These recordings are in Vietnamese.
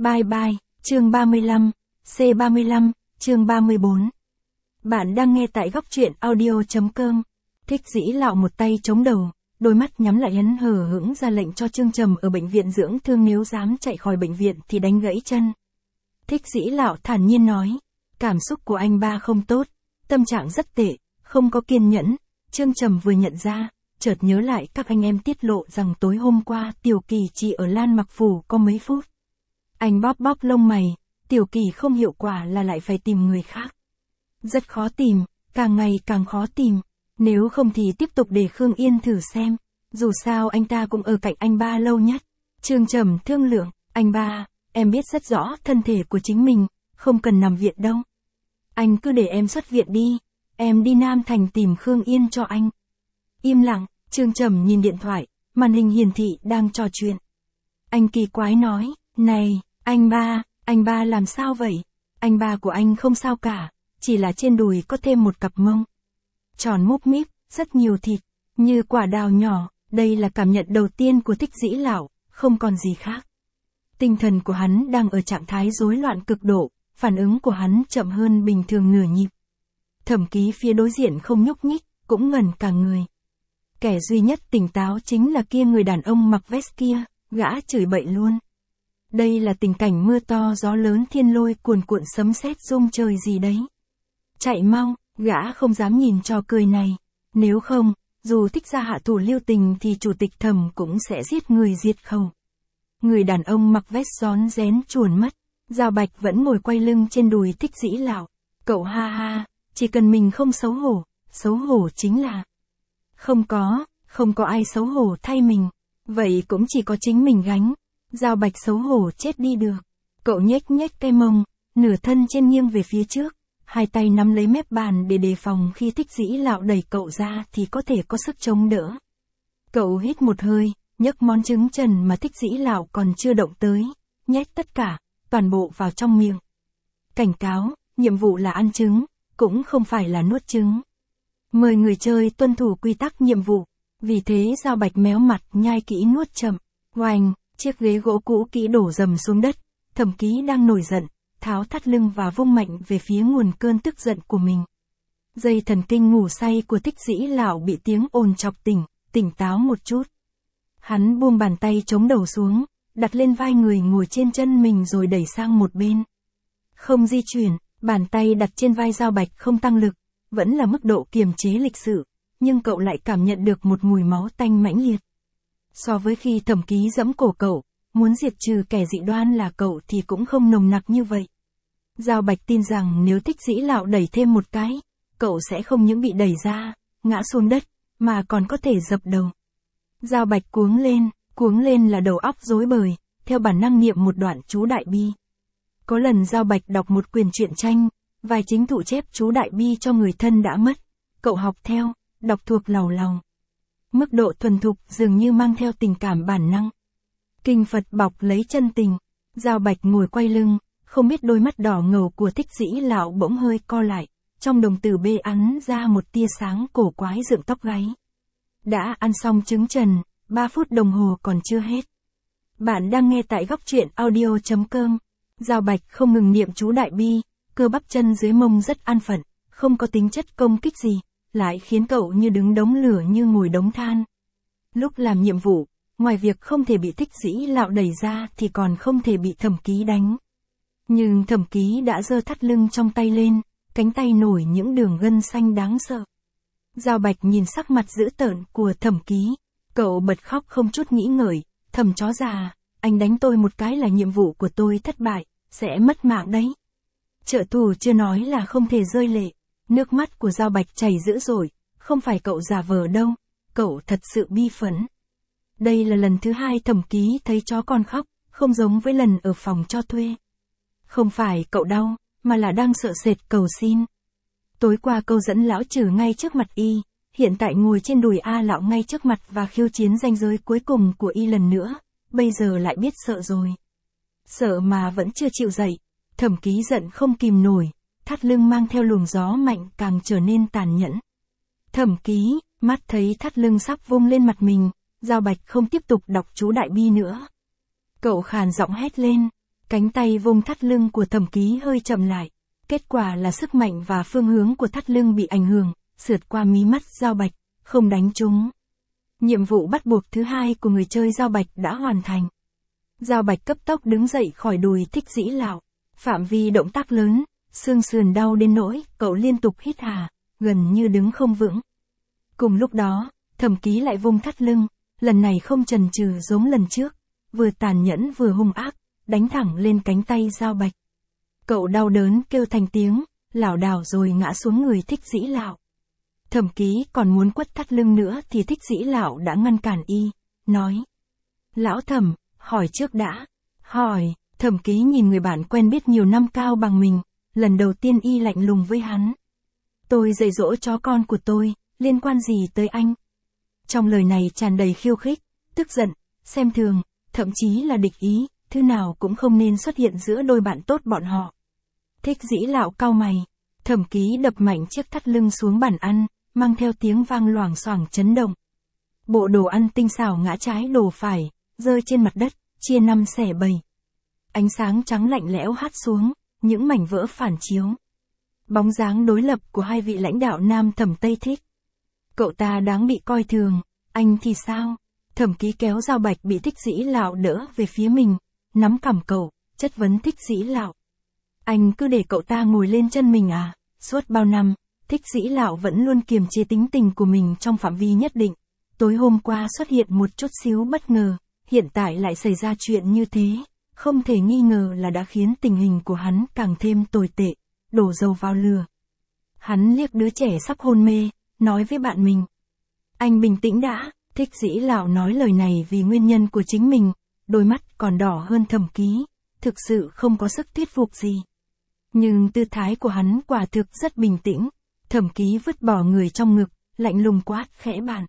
Bye bye, chương 35, C35, chương 34. Bạn đang nghe tại góc truyện audio.com. Thích Dĩ Lạo một tay chống đầu, đôi mắt nhắm lại hấn hở hững ra lệnh cho Trương Trầm ở bệnh viện dưỡng thương nếu dám chạy khỏi bệnh viện thì đánh gãy chân. Thích Dĩ Lạo thản nhiên nói, cảm xúc của anh ba không tốt, tâm trạng rất tệ, không có kiên nhẫn. Trương Trầm vừa nhận ra, chợt nhớ lại các anh em tiết lộ rằng tối hôm qua Tiểu Kỳ chỉ ở Lan Mặc Phủ có mấy phút. Anh bóp bóp lông mày, Tiểu Kỳ không hiệu quả là lại phải tìm người khác. Rất khó tìm, càng ngày càng khó tìm, nếu không thì tiếp tục để Khương Yên thử xem, dù sao anh ta cũng ở cạnh anh ba lâu nhất. Trương Trầm thương lượng, anh ba, em biết rất rõ thân thể của chính mình, không cần nằm viện đâu. Anh cứ để em xuất viện đi, em đi Nam Thành tìm Khương Yên cho anh. Im lặng, Trương Trầm nhìn điện thoại, màn hình hiển thị đang trò chuyện. Anh kỳ quái nói, này, anh ba làm sao vậy? Anh ba của anh không sao cả, chỉ là trên đùi có thêm một cặp mông. Tròn múp míp, rất nhiều thịt, như quả đào nhỏ, đây là cảm nhận đầu tiên của Thích Dĩ Lạo, không còn gì khác. Tinh thần của hắn đang ở trạng thái rối loạn cực độ, phản ứng của hắn chậm hơn bình thường nửa nhịp. Thẩm Ký phía đối diện không nhúc nhích, cũng ngẩn cả người. Kẻ duy nhất tỉnh táo chính là kia người đàn ông mặc vest kia, gã chửi bậy luôn. Đây là tình cảnh mưa to gió lớn thiên lôi cuồn cuộn sấm sét rung trời gì đấy. Chạy mau, gã không dám nhìn trò cười này. Nếu không, dù Thích gia hạ thủ lưu tình thì chủ tịch Thẩm cũng sẽ giết người diệt khẩu. Người đàn ông mặc vest rón rén chuồn mất. Giao Bạch vẫn ngồi quay lưng trên đùi Thích Dĩ Lạo. Cậu ha ha, chỉ cần mình không xấu hổ chính là... Không có ai xấu hổ thay mình. Vậy cũng chỉ có chính mình gánh. Giao Bạch xấu hổ chết đi được. Cậu nhếch nhếch cái mông, nửa thân trên nghiêng về phía trước, hai tay nắm lấy mép bàn để đề phòng khi Thích Dĩ Lạo đẩy cậu ra thì có thể có sức chống đỡ. Cậu hít một hơi, nhấc món trứng trần mà Thích Dĩ Lạo còn chưa động tới, nhét tất cả, toàn bộ vào trong miệng. Cảnh cáo, nhiệm vụ là ăn trứng, cũng không phải là nuốt trứng. Mời người chơi tuân thủ quy tắc nhiệm vụ. Vì thế Giao Bạch méo mặt nhai kỹ nuốt chậm. Oành, chiếc ghế gỗ cũ kỹ đổ rầm xuống đất. Thẩm Ký đang nổi giận, tháo thắt lưng và vung mạnh về phía nguồn cơn tức giận của mình. Dây thần kinh ngủ say của Thích Dĩ Lạo bị tiếng ồn chọc tỉnh táo một chút. Hắn buông bàn tay chống đầu xuống, đặt lên vai người ngồi trên chân mình rồi đẩy sang một bên. Không di chuyển, bàn tay đặt trên vai Giao Bạch không tăng lực, vẫn là mức độ kiềm chế lịch sự, nhưng cậu lại cảm nhận được một mùi máu tanh mãnh liệt. So với khi Thẩm Ký giẫm cổ cậu, muốn diệt trừ kẻ dị đoan là cậu thì cũng không nồng nặc như vậy. Giao Bạch tin rằng nếu Thích Dĩ Lạo đẩy thêm một cái, cậu sẽ không những bị đẩy ra, ngã xuống đất, mà còn có thể dập đầu. Giao Bạch cuống lên là đầu óc rối bời, theo bản năng niệm một đoạn chú Đại Bi. Có lần Giao Bạch đọc một quyển truyện tranh, vài chính thụ chép chú Đại Bi cho người thân đã mất. Cậu học theo, đọc thuộc làu làu. Mức độ thuần thục dường như mang theo tình cảm bản năng. Kinh Phật bọc lấy chân tình. Giao Bạch ngồi quay lưng, không biết đôi mắt đỏ ngầu của Thích Dĩ Lạo bỗng hơi co lại, trong đồng tử bê ắn ra một tia sáng cổ quái dựng tóc gáy. Đã ăn xong trứng trần, 3 phút đồng hồ còn chưa hết. Bạn đang nghe tại góc truyện audio.com. Giao Bạch không ngừng niệm chú Đại Bi, cơ bắp chân dưới mông rất an phận, không có tính chất công kích gì, lại khiến cậu như đứng đống lửa như ngồi đống than. Lúc làm nhiệm vụ, ngoài việc không thể bị Thích Dĩ Lạo đẩy ra thì còn không thể bị Thẩm Ký đánh. Nhưng Thẩm Ký đã giơ thắt lưng trong tay lên, cánh tay nổi những đường gân xanh đáng sợ. Giao Bạch nhìn sắc mặt dữ tợn của Thẩm Ký, cậu bật khóc không chút nghĩ ngợi, Thẩm chó già, anh đánh tôi một cái là nhiệm vụ của tôi thất bại, sẽ mất mạng đấy. Trợ thủ chưa nói là không thể rơi lệ, nước mắt của Giao Bạch chảy dữ dội, không phải cậu giả vờ đâu, cậu thật sự bi phẫn. Đây là lần thứ 2 Thẩm Ký thấy chó con khóc, không giống với lần ở phòng cho thuê. Không phải cậu đau, mà là đang sợ sệt cầu xin. Tối qua câu dẫn lão trừ ngay trước mặt y, hiện tại ngồi trên đùi A Lão ngay trước mặt và khiêu chiến ranh giới cuối cùng của y lần nữa, bây giờ lại biết sợ rồi. Sợ mà vẫn chưa chịu dậy, Thẩm Ký giận không kìm nổi, thắt lưng mang theo luồng gió mạnh càng trở nên tàn nhẫn. Thẩm Ký, mắt thấy thắt lưng sắp vung lên mặt mình, Giao Bạch không tiếp tục đọc chú Đại Bi nữa. Cậu khàn giọng hét lên, Cánh tay vùng thắt lưng của Thẩm Ký hơi chậm lại. Kết quả là sức mạnh và phương hướng của thắt lưng bị ảnh hưởng, sượt qua mí mắt Giao Bạch, không đánh trúng. Nhiệm vụ bắt buộc thứ hai của người chơi Giao Bạch đã hoàn thành. Giao Bạch cấp tốc đứng dậy khỏi đùi Thích Dĩ Lạo. Phạm vi động tác lớn, xương sườn đau đến nỗi cậu liên tục hít hà, gần như đứng không vững. Cùng lúc đó, Thẩm Ký lại vung thắt lưng, lần này không chần chừ giống lần trước, vừa tàn nhẫn vừa hung ác, đánh thẳng lên cánh tay Giao Bạch. Cậu đau đớn kêu thành tiếng, lảo đảo rồi ngã xuống người Thích Dĩ Lạo. Thẩm Ký còn muốn quất thắt lưng nữa thì Thích Dĩ Lạo đã ngăn cản y, nói: Lão Thẩm, hỏi trước đã. Hỏi. Thẩm Ký nhìn người bạn quen biết nhiều năm cao bằng mình, lần đầu tiên y lạnh lùng với hắn. Tôi dạy dỗ chó con của tôi, liên quan gì tới anh? Trong lời này tràn đầy khiêu khích, tức giận, xem thường, thậm chí là địch ý, thứ nào cũng không nên xuất hiện giữa đôi bạn tốt bọn họ. Thích Dĩ Lạo cau mày, Thẩm Ký đập mạnh chiếc thắt lưng xuống bàn ăn, mang theo tiếng vang loảng xoảng chấn động. Bộ đồ ăn tinh xảo ngã trái đổ phải, rơi trên mặt đất, chia năm xẻ bảy. Ánh sáng trắng lạnh lẽo hắt xuống, những mảnh vỡ phản chiếu. Bóng dáng đối lập của hai vị lãnh đạo Nam Thẩm Tây Thích. Cậu ta đáng bị coi thường, anh thì sao? Thẩm Ký kéo Giao Bạch bị Thích Dĩ Lạo đỡ về phía mình, nắm cằm cậu, chất vấn Thích Dĩ Lạo. Anh cứ để cậu ta ngồi lên chân mình à? Suốt bao năm, Thích Dĩ Lạo vẫn luôn kiềm chế tính tình của mình trong phạm vi nhất định. Tối hôm qua xuất hiện một chút xíu bất ngờ, hiện tại lại xảy ra chuyện như thế, không thể nghi ngờ là đã khiến tình hình của hắn càng thêm tồi tệ, đổ dầu vào lửa. Hắn liếc đứa trẻ sắp hôn mê, nói với bạn mình. Anh bình tĩnh đã. Thích Dĩ Lạo nói lời này vì nguyên nhân của chính mình, đôi mắt còn đỏ hơn Thẩm Ký, thực sự không có sức thuyết phục gì. Nhưng tư thái của hắn quả thực rất bình tĩnh. Thẩm Ký vứt bỏ người trong ngực, lạnh lùng quát khẽ bạn.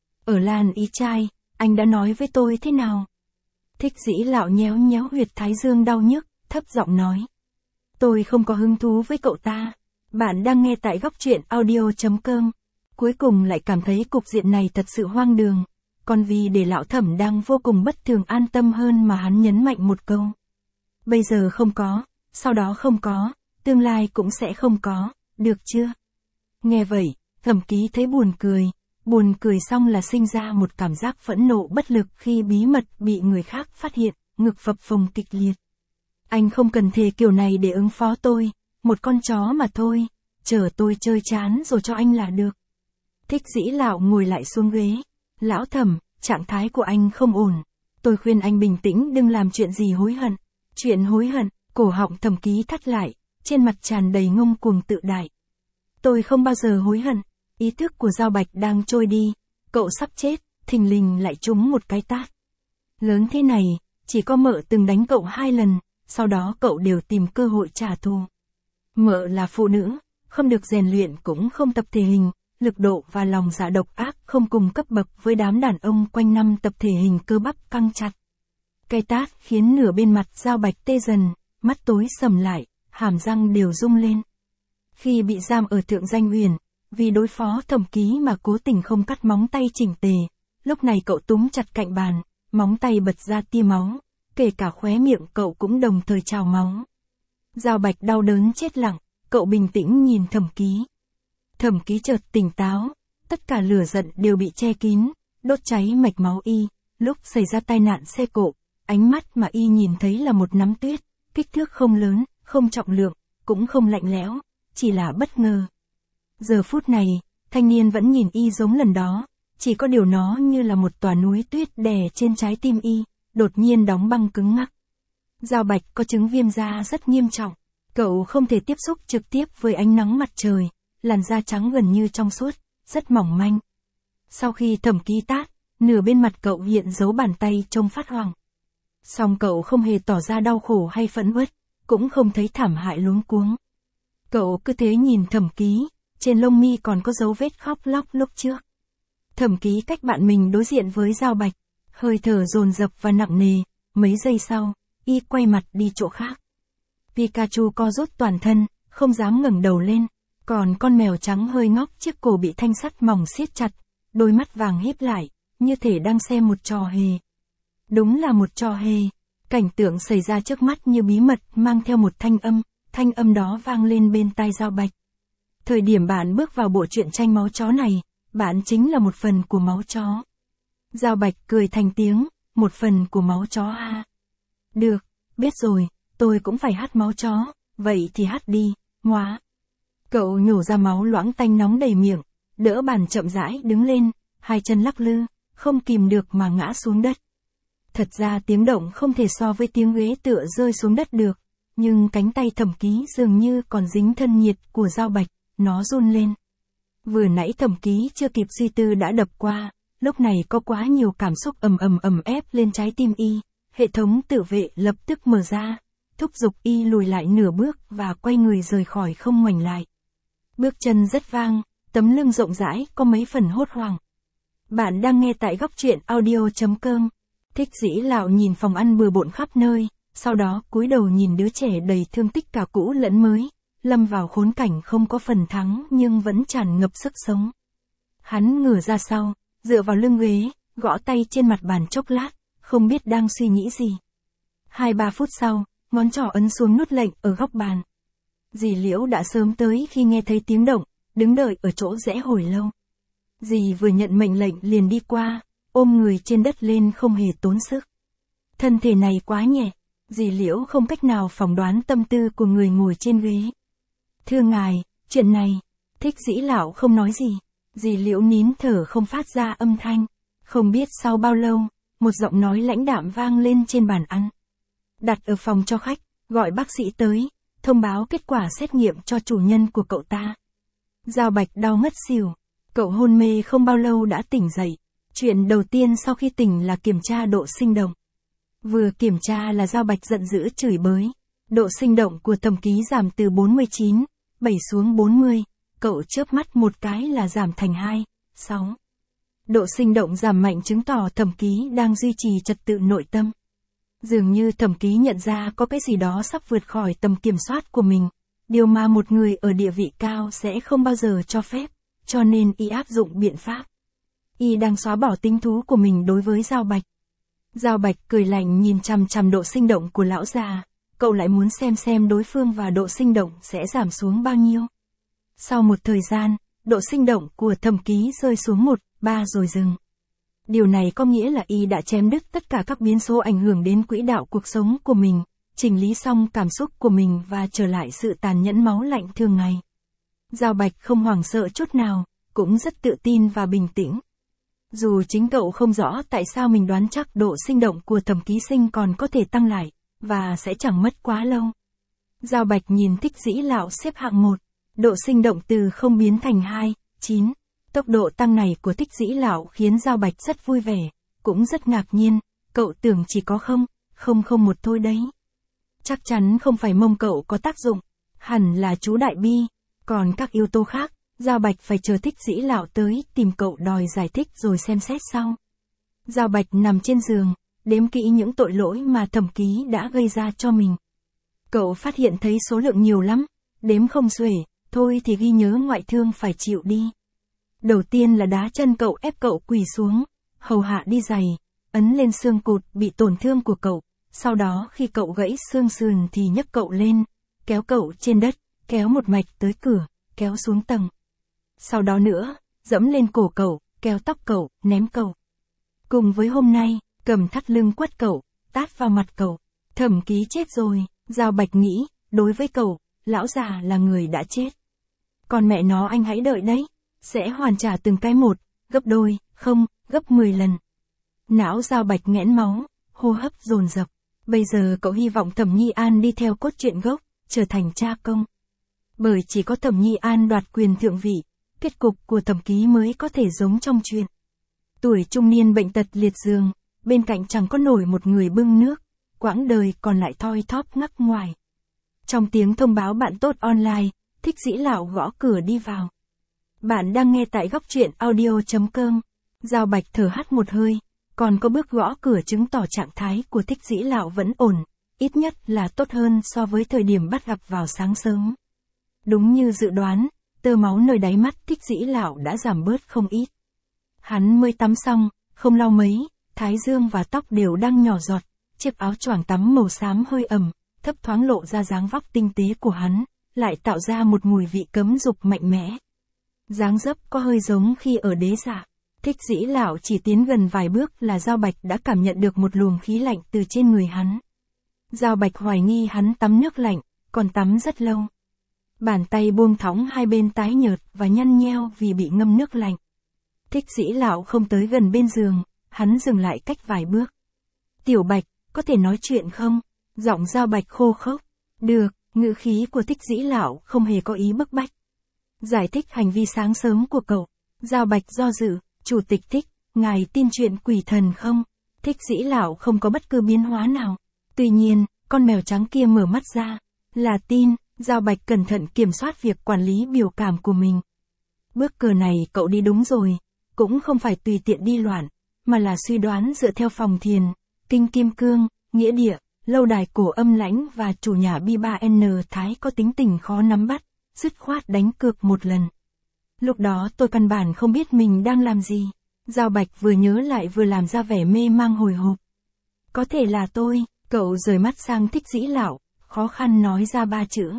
Ở Lan Y Trai, anh đã nói với tôi thế nào? Thích Dĩ Lạo nhéo nhéo huyệt thái dương đau nhức, thấp giọng nói. Tôi không có hứng thú với cậu ta. Bạn đang nghe tại góc truyện audio.com. Cuối cùng lại cảm thấy cục diện này thật sự hoang đường. Còn vì để Lão Thẩm đang vô cùng bất thường an tâm hơn mà hắn nhấn mạnh một câu. Bây giờ không có, sau đó không có, tương lai cũng sẽ không có, được chưa? Nghe vậy, Thẩm Ký thấy buồn cười xong là sinh ra một cảm giác phẫn nộ bất lực khi bí mật bị người khác phát hiện, ngực phập phồng kịch liệt. Anh không cần thề kiểu này để ứng phó tôi, một con chó mà thôi, chờ tôi chơi chán rồi cho anh là được. Thích Dĩ Lạo ngồi lại xuống ghế. Lão Thẩm, trạng thái của anh không ổn. Tôi khuyên anh bình tĩnh đừng làm chuyện gì hối hận. Chuyện hối hận, cổ họng Thẩm Ký thắt lại, trên mặt tràn đầy ngông cuồng tự đại. Tôi không bao giờ hối hận. Ý thức của Giao Bạch đang trôi đi, cậu sắp chết, thình lình lại trúng một cái tát. Lớn thế này, chỉ có mợ từng đánh cậu 2 lần, sau đó cậu đều tìm cơ hội trả thù. Mợ là phụ nữ, không được rèn luyện cũng không tập thể hình, lực độ và lòng dạ độc ác không cùng cấp bậc với đám đàn ông quanh năm tập thể hình cơ bắp căng chặt. Cái tát khiến nửa bên mặt Giao Bạch tê dần, mắt tối sầm lại, hàm răng đều rung lên. Khi bị giam ở Thượng Danh Uyển, vì đối phó Thẩm Ký mà cố tình không cắt móng tay chỉnh tề, lúc này cậu túm chặt cạnh bàn, móng tay bật ra tia máu, kể cả khóe miệng cậu cũng đồng thời trào máu. Giao Bạch đau đớn chết lặng, cậu bình tĩnh nhìn Thẩm Ký. Thẩm Ký chợt tỉnh táo, tất cả lửa giận đều bị che kín, đốt cháy mạch máu y. Lúc xảy ra tai nạn xe cộ, ánh mắt mà y nhìn thấy là một nắm tuyết, kích thước không lớn, không trọng lượng, cũng không lạnh lẽo, chỉ là bất ngờ. Giờ phút này, thanh niên vẫn nhìn y giống lần đó, chỉ có điều nó như là một tòa núi tuyết đè trên trái tim y, đột nhiên đóng băng cứng ngắc. Giao Bạch có chứng viêm da rất nghiêm trọng, cậu không thể tiếp xúc trực tiếp với ánh nắng mặt trời, làn da trắng gần như trong suốt, rất mỏng manh. Sau khi Thẩm Ký tát, nửa bên mặt cậu hiện dấu bàn tay trông phát hoảng. Song cậu không hề tỏ ra đau khổ hay phẫn uất, cũng không thấy thảm hại luống cuống. Cậu cứ thế nhìn Thẩm Ký, trên lông mi còn có dấu vết khóc lóc lúc trước. Thẩm Ký cách bạn mình đối diện với Giao Bạch, hơi thở dồn dập và nặng nề, mấy giây sau, y quay mặt đi chỗ khác. Pikachu co rút toàn thân, không dám ngẩng đầu lên, còn con mèo trắng hơi ngóc chiếc cổ bị thanh sắt mỏng siết chặt, đôi mắt vàng híp lại, như thể đang xem một trò hề. Đúng là một trò hề. Cảnh tượng xảy ra trước mắt như bí mật mang theo một thanh âm đó vang lên bên tai Giao Bạch. Thời điểm bạn bước vào bộ truyện tranh máu chó này, bạn chính là một phần của máu chó. Giao Bạch cười thành tiếng, một phần của máu chó ha. Được, biết rồi, tôi cũng phải hát máu chó, vậy thì hát đi, ngoá. Cậu nhổ ra máu loãng tanh nóng đầy miệng, đỡ bàn chậm rãi đứng lên, hai chân lắc lư, không kìm được mà ngã xuống đất. Thật ra tiếng động không thể so với tiếng ghế tựa rơi xuống đất được, nhưng cánh tay Thẩm Ký dường như còn dính thân nhiệt của Giao Bạch, nó run lên. Vừa nãy Thẩm Ký chưa kịp suy tư đã đập qua, lúc này có quá nhiều cảm xúc ầm ép lên trái tim y, hệ thống tự vệ lập tức mở ra, thúc giục y lùi lại nửa bước và quay người rời khỏi không ngoảnh lại. Bước chân rất vang, tấm lưng rộng rãi có mấy phần hốt hoảng. Bạn đang nghe tại góc truyện audio.com. Thích Dĩ Lạo nhìn phòng ăn bừa bộn khắp nơi, sau đó cúi đầu nhìn đứa trẻ đầy thương tích cả cũ lẫn mới, lâm vào khốn cảnh không có phần thắng nhưng vẫn tràn ngập sức sống. Hắn ngửa ra sau, dựa vào lưng ghế, gõ tay trên mặt bàn chốc lát, không biết đang suy nghĩ gì. 2-3 phút sau, ngón trỏ ấn xuống nút lệnh ở góc bàn. Dì Liễu đã sớm tới khi nghe thấy tiếng động, đứng đợi ở chỗ rẽ hồi lâu. Dì vừa nhận mệnh lệnh liền đi qua, ôm người trên đất lên không hề tốn sức. Thân thể này quá nhẹ, dì Liễu không cách nào phỏng đoán tâm tư của người ngồi trên ghế. Thưa ngài, chuyện này, Thích Dĩ Lạo không nói gì, dì Liễu nín thở không phát ra âm thanh. Không biết sau bao lâu, một giọng nói lãnh đạm vang lên trên bàn ăn. Đặt ở phòng cho khách, gọi bác sĩ tới, thông báo kết quả xét nghiệm cho chủ nhân của cậu ta. Giao Bạch đau ngất xỉu, cậu hôn mê không bao lâu đã tỉnh dậy. Chuyện đầu tiên sau khi tỉnh là kiểm tra độ sinh động. Vừa kiểm tra là Giao Bạch giận dữ chửi bới. Độ sinh động của Thẩm Ký giảm từ 49,7 xuống 40, cậu chớp mắt một cái là giảm thành 2,6. Độ sinh động giảm mạnh chứng tỏ Thẩm Ký đang duy trì trật tự nội tâm. Dường như Thẩm Ký nhận ra có cái gì đó sắp vượt khỏi tầm kiểm soát của mình, điều mà một người ở địa vị cao sẽ không bao giờ cho phép, cho nên y áp dụng biện pháp. Y đang xóa bỏ tính thú của mình đối với Giao Bạch. Giao Bạch cười lạnh nhìn chằm chằm độ sinh động của lão già, cậu lại muốn xem đối phương và độ sinh động sẽ giảm xuống bao nhiêu. Sau một thời gian, độ sinh động của Thẩm Ký rơi xuống 1,3 rồi dừng. Điều này có nghĩa là y đã chém đứt tất cả các biến số ảnh hưởng đến quỹ đạo cuộc sống của mình, chỉnh lý xong cảm xúc của mình và trở lại sự tàn nhẫn máu lạnh thường ngày. Giao Bạch không hoảng sợ chút nào, cũng rất tự tin và bình tĩnh. Dù chính cậu không rõ tại sao mình đoán chắc độ sinh động của Thẩm Ký sinh còn có thể tăng lại, và sẽ chẳng mất quá lâu. Giao Bạch nhìn Thích Dĩ Lạo xếp hạng 1, độ sinh động từ 0 biến thành 2,9. Tốc độ tăng này của Thích Dĩ Lạo khiến Giao Bạch rất vui vẻ, cũng rất ngạc nhiên, cậu tưởng chỉ có 0,001 thôi đấy. Chắc chắn không phải mông cậu có tác dụng, hẳn là chú Đại Bi, còn các yếu tố khác, Giao Bạch phải chờ Thích Dĩ Lạo tới tìm cậu đòi giải thích rồi xem xét sau. Giao Bạch nằm trên giường, đếm kỹ những tội lỗi mà Thẩm Ký đã gây ra cho mình. Cậu phát hiện thấy số lượng nhiều lắm, đếm không xuể, thôi thì ghi nhớ ngoại thương phải chịu đi. Đầu tiên là đá chân cậu ép cậu quỳ xuống, hầu hạ đi giày, ấn lên xương cụt bị tổn thương của cậu, sau đó khi cậu gãy xương sườn thì nhấc cậu lên, kéo cậu trên đất, kéo một mạch tới cửa, kéo xuống tầng. Sau đó nữa, dẫm lên cổ cậu, kéo tóc cậu, ném cậu. Cùng với hôm nay, cầm thắt lưng quất cậu, tát vào mặt cậu. Thẩm Ký chết rồi, Giao Bạch nghĩ, đối với cậu, lão già là người đã chết. Còn mẹ nó anh hãy đợi đấy, sẽ hoàn trả từng cái một, gấp đôi, không, gấp 10 lần. Não Giao Bạch nghẽn máu, hô hấp dồn dập. Bây giờ cậu hy vọng Thẩm Nhi An đi theo cốt truyện gốc, trở thành cha công. Bởi chỉ có Thẩm Nhi An đoạt quyền thượng vị, kết cục của Thẩm Ký mới có thể giống trong truyện. Tuổi trung niên bệnh tật liệt giường, bên cạnh chẳng có nổi một người bưng nước, quãng đời còn lại thoi thóp ngắc ngoài. Trong tiếng thông báo bạn tốt online, Thích Dĩ Lạo gõ cửa đi vào. Bạn đang nghe tại góc truyện audio.com. Giao Bạch thở hắt một hơi, còn có bước gõ cửa chứng tỏ trạng thái của Thích Dĩ Lạo vẫn ổn, ít nhất là tốt hơn so với thời điểm bắt gặp vào sáng sớm. Đúng như dự đoán, tơ máu nơi đáy mắt Thích Dĩ Lạo đã giảm bớt không ít. Hắn mới tắm xong, không lau mấy, thái dương và tóc đều đang nhỏ giọt, chiếc áo choàng tắm màu xám hơi ẩm, thấp thoáng lộ ra dáng vóc tinh tế của hắn, lại tạo ra một mùi vị cấm dục mạnh mẽ. Dáng dấp có hơi giống khi ở đế dạ. Thích Dĩ Lão chỉ tiến gần vài bước là Giao Bạch đã cảm nhận được một luồng khí lạnh từ trên người hắn. Giao Bạch hoài nghi hắn tắm nước lạnh, còn tắm rất lâu. Bàn tay buông thõng hai bên tái nhợt và nhăn nheo vì bị ngâm nước lạnh. Thích Dĩ Lão không tới gần bên giường, hắn dừng lại cách vài bước. Tiểu Bạch, có thể nói chuyện không? Giọng Giao Bạch khô khốc. Được, ngữ khí của Thích Dĩ Lão không hề có ý bức bách. Giải thích hành vi sáng sớm của cậu. Giao Bạch do dự, Chủ tịch Thích, ngài tin chuyện quỷ thần không? Thích Dĩ Lão không có bất cứ biến hóa nào. Tuy nhiên, con mèo trắng kia mở mắt ra. Là tin, Giao Bạch cẩn thận kiểm soát việc quản lý biểu cảm của mình. Bước cờ này cậu đi đúng rồi, cũng không phải tùy tiện đi loạn, mà là suy đoán dựa theo phòng thiền, kinh kim cương, nghĩa địa, lâu đài cổ âm lãnh và chủ nhà B3N Thái có tính tình khó nắm bắt, dứt khoát đánh cược một lần. Lúc đó tôi căn bản không biết mình đang làm gì. Giao Bạch vừa nhớ lại vừa làm ra vẻ mê mang hồi hộp. Có thể là tôi, cậu rời mắt sang Thích Dĩ Lão, khó khăn nói ra ba chữ.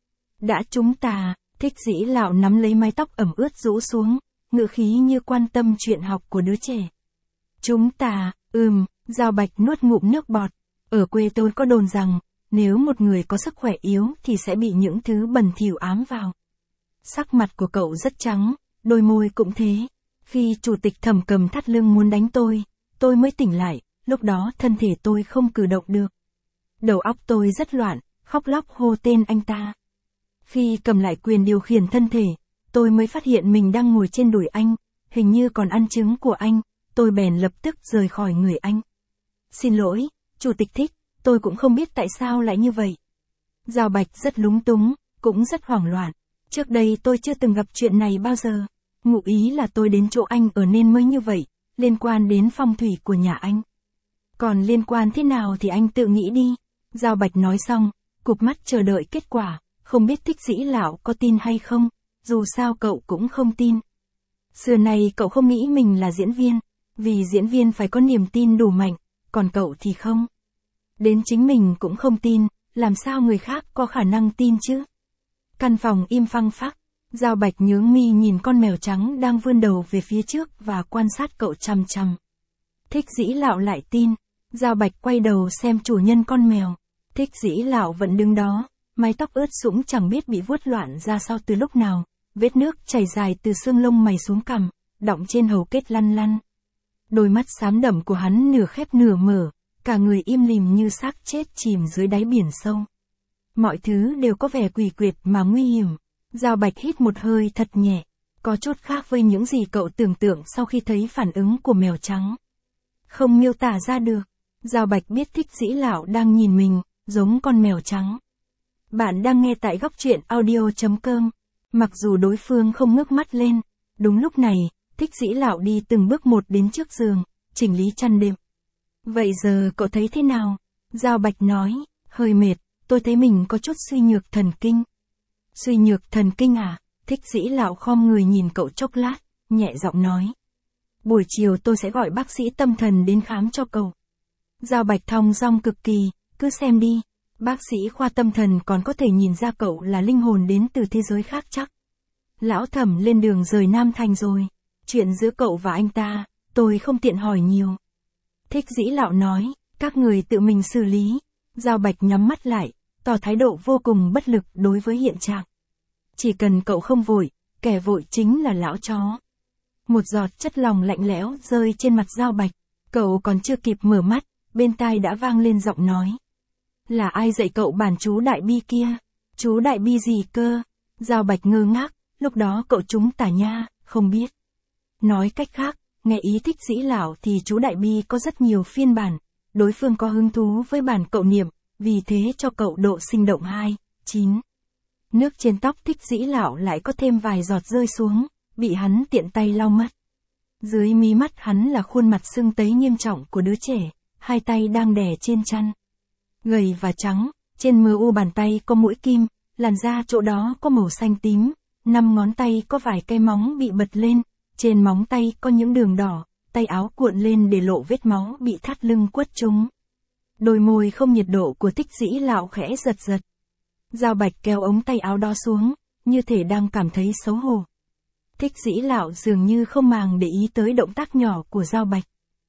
Đã chúng ta, Thích Dĩ Lão nắm lấy mái tóc ẩm ướt rũ xuống, ngữ khí như quan tâm chuyện học của đứa trẻ. Chúng ta, Giao Bạch nuốt ngụm nước bọt. Ở quê tôi có đồn rằng, nếu một người có sức khỏe yếu thì sẽ bị những thứ bẩn thỉu ám vào. Sắc mặt của cậu rất trắng, đôi môi cũng thế. Khi Chủ tịch Thẩm cầm thắt lưng muốn đánh tôi mới tỉnh lại, lúc đó thân thể tôi không cử động được. Đầu óc tôi rất loạn, khóc lóc hô tên anh ta. Khi cầm lại quyền điều khiển thân thể, tôi mới phát hiện mình đang ngồi trên đùi anh, hình như còn ăn trứng của anh, tôi bèn lập tức rời khỏi người anh. Xin lỗi, Chủ tịch Thích, tôi cũng không biết tại sao lại như vậy. Giao Bạch rất lúng túng, cũng rất hoảng loạn. Trước đây tôi chưa từng gặp chuyện này bao giờ. Ngụ ý là tôi đến chỗ anh ở nên mới như vậy, liên quan đến phong thủy của nhà anh. Còn liên quan thế nào thì anh tự nghĩ đi. Giao Bạch nói xong, cụp mắt chờ đợi kết quả, không biết Thích Dĩ Lão có tin hay không, dù sao cậu cũng không tin. Xưa này cậu không nghĩ mình là diễn viên, vì diễn viên phải có niềm tin đủ mạnh, còn cậu thì không. Đến chính mình cũng không tin, làm sao người khác có khả năng tin chứ? Căn phòng im phăng phắc, Giao Bạch nhướng mi nhìn con mèo trắng đang vươn đầu về phía trước và quan sát cậu chằm chằm. Thích Dĩ Lão lại tin. Giao Bạch quay đầu xem chủ nhân con mèo. Thích Dĩ Lão vẫn đứng đó, mái tóc ướt sũng chẳng biết bị vuốt loạn ra sao từ lúc nào, vết nước chảy dài từ xương lông mày xuống cằm, đọng trên hầu kết lăn lăn. Đôi mắt xám đậm của hắn nửa khép nửa mở, cả người im lìm như xác chết chìm dưới đáy biển sâu. Mọi thứ đều có vẻ quỷ quyệt mà nguy hiểm. Giao Bạch hít một hơi thật nhẹ, có chút khác với những gì cậu tưởng tượng sau khi thấy phản ứng của mèo trắng. Không miêu tả ra được. Giao Bạch biết Thích Dĩ Lão đang nhìn mình, giống con mèo trắng. Bạn đang nghe tại góc truyện audio.com. Mặc dù đối phương không ngước mắt lên, đúng lúc này, Thích Dĩ Lão đi từng bước một đến trước giường, chỉnh lý chăn đệm. Vậy giờ cậu thấy thế nào? Giao Bạch nói, hơi mệt, tôi thấy mình có chút suy nhược thần kinh. Suy nhược thần kinh à? Thích Dĩ Lão khom người nhìn cậu chốc lát, nhẹ giọng nói. Buổi chiều tôi sẽ gọi bác sĩ tâm thần đến khám cho cậu. Giao Bạch thong dong cực kỳ, cứ xem đi. Bác sĩ khoa tâm thần còn có thể nhìn ra cậu là linh hồn đến từ thế giới khác chắc. Lão Thẩm lên đường rời Nam Thành rồi. Chuyện giữa cậu và anh ta, tôi không tiện hỏi nhiều. Thích Dĩ Lão nói, các người tự mình xử lý. Giao Bạch nhắm mắt lại, tỏ thái độ vô cùng bất lực đối với hiện trạng. Chỉ cần cậu không vội, kẻ vội chính là lão chó. Một giọt chất lỏng lạnh lẽo rơi trên mặt Giao Bạch, cậu còn chưa kịp mở mắt, bên tai đã vang lên giọng nói. Là ai dạy cậu bản chú đại bi kia? Chú đại bi gì cơ? Giao Bạch ngơ ngác, lúc đó cậu trúng tà nha, không biết. Nói cách khác, nghe ý Thích Dĩ Lão thì chú đại bi có rất nhiều phiên bản, đối phương có hứng thú với bản cậu niệm, vì thế cho cậu độ sinh động 2, 9. Nước trên tóc Thích Dĩ Lão lại có thêm vài giọt rơi xuống, bị hắn tiện tay lau mất. Dưới mí mắt hắn là khuôn mặt sưng tấy nghiêm trọng của đứa trẻ, hai tay đang đè trên chăn. Gầy và trắng, trên mu bàn tay có mũi kim, làn da chỗ đó có màu xanh tím, 5 ngón tay có vài cây móng bị bật lên, trên móng tay có những đường đỏ, tay áo cuộn lên để lộ vết máu bị thắt lưng quất trúng. Đôi môi không nhiệt độ của Thích Dĩ Lạo khẽ giật giật. Giao Bạch kéo ống tay áo đó xuống, như thể đang cảm thấy xấu hổ. Thích Dĩ Lạo dường như không màng để ý tới động tác nhỏ của Giao Bạch.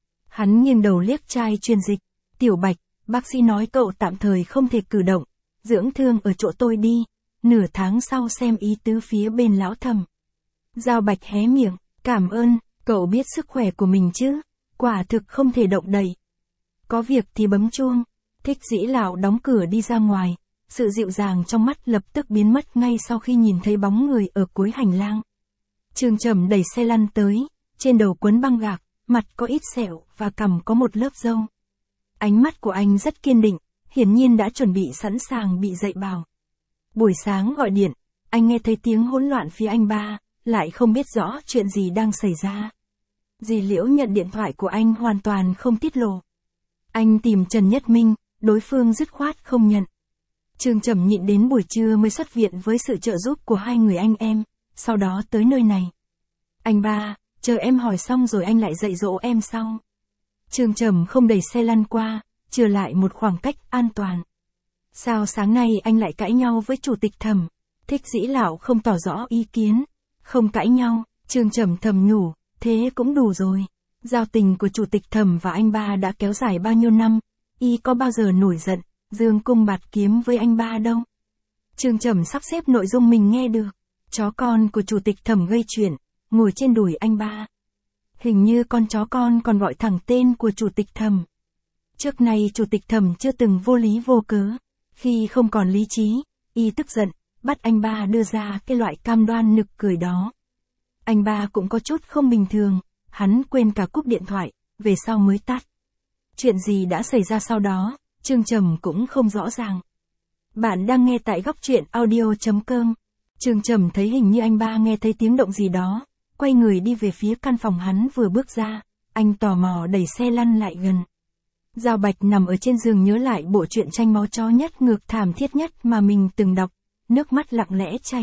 Hắn nghiêng đầu liếc trai truyền dịch, Tiểu Bạch, bác sĩ nói cậu tạm thời không thể cử động, dưỡng thương ở chỗ tôi đi, nửa tháng sau xem ý tứ phía bên lão Thẩm. Giao Bạch hé miệng, cảm ơn, cậu biết sức khỏe của mình chứ, quả thực không thể động đậy. Có việc thì bấm chuông. Thích Dĩ Lạo đóng cửa đi ra ngoài, sự dịu dàng trong mắt lập tức biến mất ngay sau khi nhìn thấy bóng người ở cuối hành lang. Trương Trầm đẩy xe lăn tới, trên đầu quấn băng gạc, mặt có ít sẹo và cằm có một lớp râu. Ánh mắt của anh rất kiên định, hiển nhiên đã chuẩn bị sẵn sàng bị dạy bảo. Buổi sáng gọi điện, anh nghe thấy tiếng hỗn loạn phía anh ba, lại không biết rõ chuyện gì đang xảy ra. Dì Liễu nhận điện thoại của anh hoàn toàn không tiết lộ. Anh tìm Trần Nhất Minh, đối phương dứt khoát không nhận. Trương Trầm nhịn đến buổi trưa mới xuất viện với sự trợ giúp của hai người anh em, sau đó tới nơi này. Anh ba, chờ em hỏi xong rồi anh lại dạy dỗ em sau. Trương Trầm không đẩy xe lăn qua, chừa lại một khoảng cách an toàn. Sao sáng nay anh lại cãi nhau với chủ tịch Thẩm? Thích Dĩ Lạo không tỏ rõ ý kiến. Không cãi nhau, Trương Trầm thầm nhủ, thế cũng đủ rồi. Giao tình của chủ tịch Thẩm và anh ba đã kéo dài bao nhiêu năm, y có bao giờ nổi giận, dương cung bạt kiếm với anh ba đâu. Trương Trầm sắp xếp nội dung mình nghe được. Chó con của chủ tịch Thẩm gây chuyện, ngồi trên đùi anh ba. Hình như con chó con còn gọi thẳng tên của chủ tịch Thẩm. Trước nay chủ tịch Thẩm chưa từng vô lý vô cớ. Khi không còn lý trí, y tức giận, bắt anh ba đưa ra cái loại cam đoan nực cười đó. Anh ba cũng có chút không bình thường, hắn quên cả cúp điện thoại, về sau mới tắt. Chuyện gì đã xảy ra sau đó, Trương Trầm cũng không rõ ràng. Bạn đang nghe tại góc truyện audio.com. Trương Trầm thấy hình như anh ba nghe thấy tiếng động gì đó, quay người đi về phía căn phòng hắn vừa bước ra, anh tò mò đẩy xe lăn lại gần. Giao Bạch nằm ở trên giường nhớ lại bộ truyện tranh máu chó nhất ngược thảm thiết nhất mà mình từng đọc, nước mắt lặng lẽ chảy.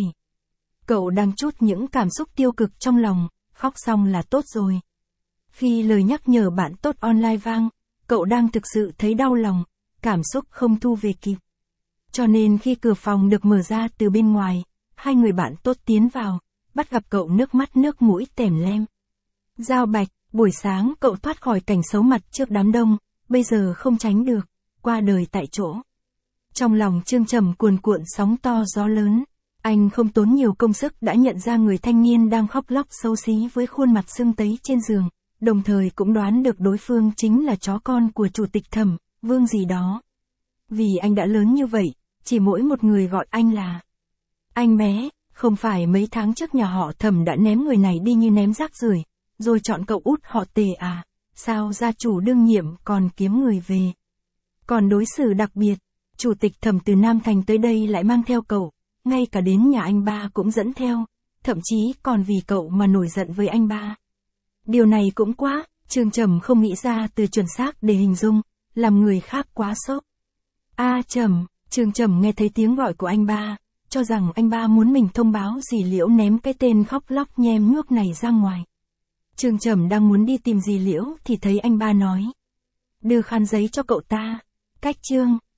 Cậu đang trút những cảm xúc tiêu cực trong lòng, khóc xong là tốt rồi. Khi lời nhắc nhở bạn tốt online vang, cậu đang thực sự thấy đau lòng, cảm xúc không thu về kịp. Cho nên khi cửa phòng được mở ra từ bên ngoài, hai người bạn tốt tiến vào, bắt gặp cậu nước mắt nước mũi tèm lem. Giao Bạch, buổi sáng cậu thoát khỏi cảnh xấu mặt trước đám đông, bây giờ không tránh được, qua đời tại chỗ. Trong lòng Trương Trầm cuồn cuộn sóng to gió lớn, anh không tốn nhiều công sức đã nhận ra người thanh niên đang khóc lóc xấu xí với khuôn mặt sưng tấy trên giường, đồng thời cũng đoán được đối phương chính là chó con của chủ tịch Thẩm, Vương gì đó. Vì anh đã lớn như vậy, chỉ mỗi một người gọi anh là anh bé, không phải mấy tháng trước nhà họ Thẩm đã ném người này đi như ném rác rưởi, rồi chọn cậu út họ Tề à, sao gia chủ đương nhiệm còn kiếm người về. Còn đối xử đặc biệt, chủ tịch Thẩm từ Nam Thành tới đây lại mang theo cậu, ngay cả đến nhà anh ba cũng dẫn theo, thậm chí còn vì cậu mà nổi giận với anh ba. Điều này cũng quá, Trương Trầm không nghĩ ra từ chuẩn xác để hình dung, làm người khác quá sốc. A Trầm, Trương Trầm nghe thấy tiếng gọi của anh ba, cho rằng anh ba muốn mình thông báo dì Liễu ném cái tên khóc lóc nhem nhuốc này ra ngoài. Trương Trầm đang muốn đi tìm dì Liễu thì thấy anh ba nói. Đưa khăn giấy cho cậu ta. Cách Trương,